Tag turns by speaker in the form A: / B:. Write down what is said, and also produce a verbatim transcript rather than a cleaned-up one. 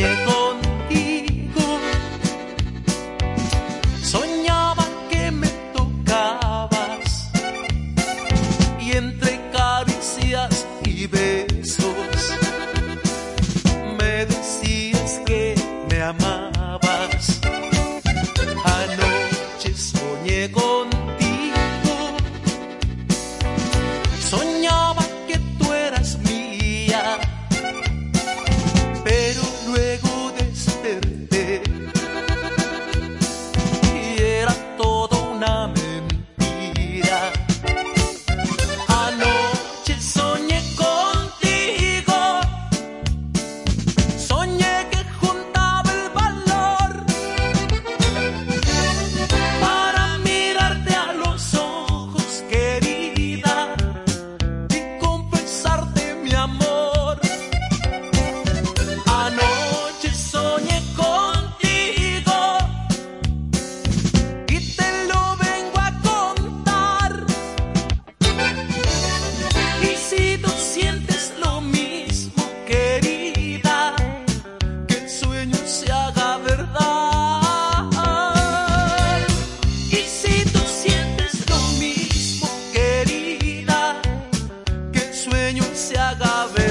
A: soñé contigo, soñaba que me tocabas y entre caricias y besos me decías que me amabas. Anoche soñé contigo, soñaba que tú eras mía, pero luego desperté y era todo una mentira. Anoche soñé contigo, soñé que juntaba el valor para mirarte a los ojos, querida, y confesarte mi amor. Anoche soñé contigo y te lo vengo a contar. Y si tú sientes lo mismo, querida, que el sueño se haga verdad. Y si tú sientes lo mismo, querida, que el sueño se haga verdad.